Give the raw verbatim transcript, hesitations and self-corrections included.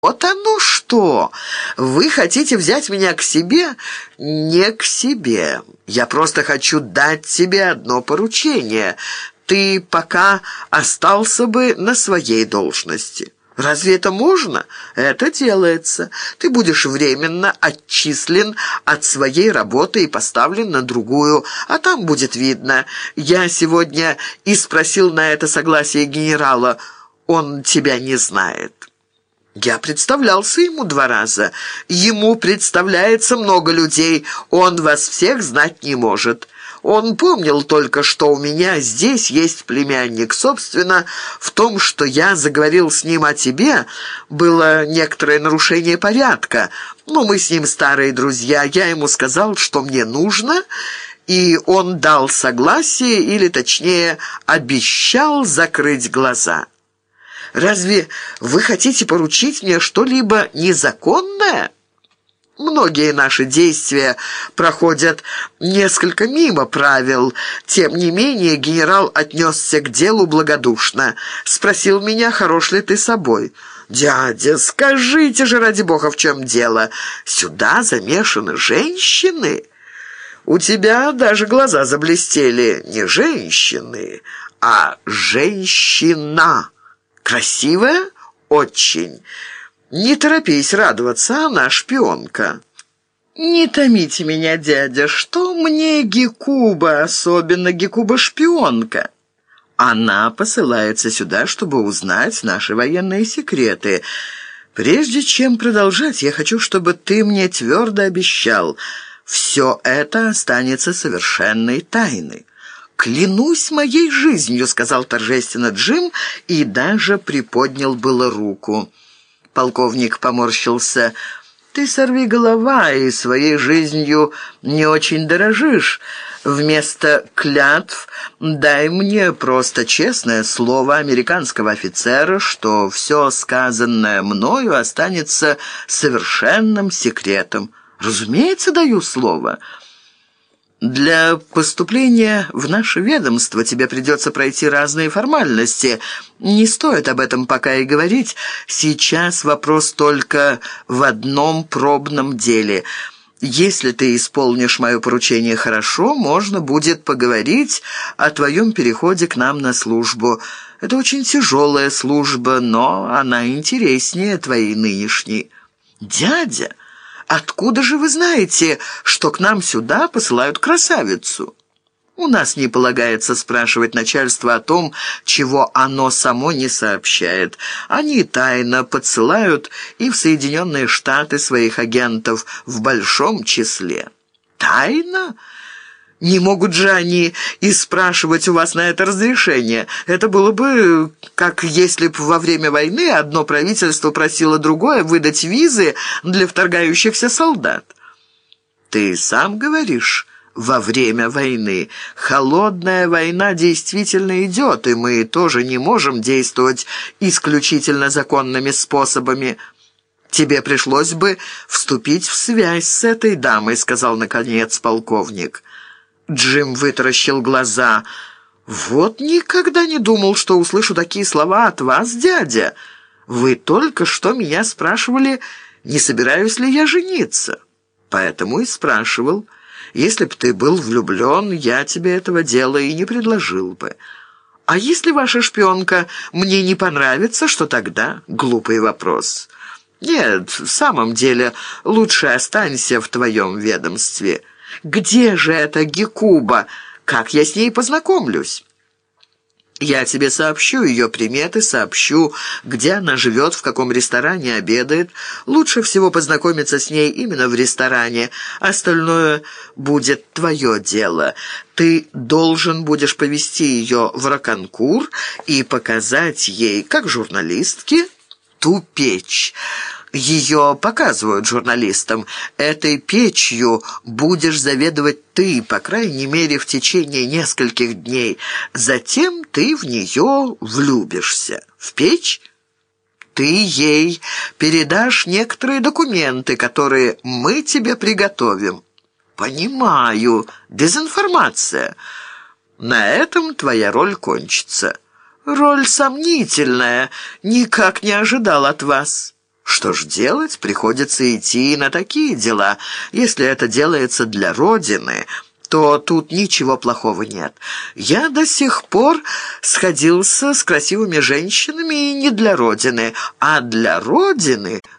Вот оно что! Вы хотите взять меня к себе? Не к себе. Я просто хочу дать тебе одно поручение. Ты пока остался бы на своей должности. Разве это можно? Это делается. Ты будешь временно отчислен от своей работы и поставлен на другую, а там будет видно. Я сегодня и спросил на это согласие генерала. Он тебя не знает. Я представлялся ему два раза. Ему представляется много людей. Он вас всех знать не может. Он помнил только, что у меня здесь есть племянник. Собственно, в том, что я заговорил с ним о тебе, было некоторое нарушение порядка. Но мы с ним старые друзья. Я ему сказал, что мне нужно, и он дал согласие, или, точнее, обещал закрыть глаза. Разве вы хотите поручить мне что-либо незаконное? Многие наши действия проходят несколько мимо правил. Тем не менее, генерал отнесся к делу благодушно. Спросил меня, хорош ли ты собой. «Дядя, скажите же, ради бога, в чем дело? Сюда замешаны женщины? У тебя даже глаза заблестели. Не женщины, а женщина». Красивая? Очень. Не торопись радоваться, она шпионка. Не томите меня, дядя, что мне Гекуба, особенно Гекуба-шпионка? Она посылается сюда, чтобы узнать наши военные секреты. Прежде чем продолжать, я хочу, чтобы ты мне твердо обещал, все это останется совершенной тайной. «Клянусь моей жизнью», — сказал торжественно Джим и даже приподнял было руку. Полковник поморщился. «Ты сорвиголова и своей жизнью не очень дорожишь. Вместо клятв дай мне просто честное слово американского офицера, что все сказанное мною останется совершенным секретом. Разумеется, даю слово». «Для поступления в наше ведомство тебе придется пройти разные формальности. Не стоит об этом пока и говорить. Сейчас вопрос только в одном пробном деле. Если ты исполнишь мое поручение хорошо, можно будет поговорить о твоем переходе к нам на службу. Это очень тяжелая служба, но она интереснее твоей нынешней». «Дядя, откуда же вы знаете, что к нам сюда посылают красавицу?» «У нас не полагается спрашивать начальство о том, чего оно само не сообщает. Они тайно подсылают и в Соединенные Штаты своих агентов в большом числе». «Тайно? Не могут же они и спрашивать у вас на это разрешение. Это было бы, как если бы во время войны одно правительство просило другое выдать визы для вторгающихся солдат». «Ты сам говоришь, во время войны. Холодная война действительно идет, и мы тоже не можем действовать исключительно законными способами». «Тебе пришлось бы вступить в связь с этой дамой», — сказал, наконец, полковник. Джим вытаращил глаза. «Вот никогда не думал, что услышу такие слова от вас, дядя. Вы только что меня спрашивали, не собираюсь ли я жениться. Поэтому и спрашивал. Если б ты был влюблен, я тебе этого дела и не предложил бы. А если ваша шпионка мне не понравится, что тогда? Глупый вопрос. Нет, в самом деле, лучше останься в твоем ведомстве». «Где же эта Гекуба? Как я с ней познакомлюсь?» «Я тебе сообщу ее приметы, сообщу, где она живет, в каком ресторане обедает. Лучше всего познакомиться с ней именно в ресторане. Остальное будет твое дело. Ты должен будешь повести ее в Роканкур и показать ей, как журналистке, ту печь». Ее показывают журналистам. Этой печью будешь заведовать ты, по крайней мере, в течение нескольких дней. Затем ты в нее влюбишься. В печь ты ей передашь некоторые документы, которые мы тебе приготовим. Понимаю, дезинформация. На этом твоя роль кончится. Роль сомнительная, никак не ожидал от вас. Что ж делать? Приходится идти на такие дела. Если это делается для Родины, то тут ничего плохого нет. Я до сих пор сходился с красивыми женщинами и не для Родины, а для Родины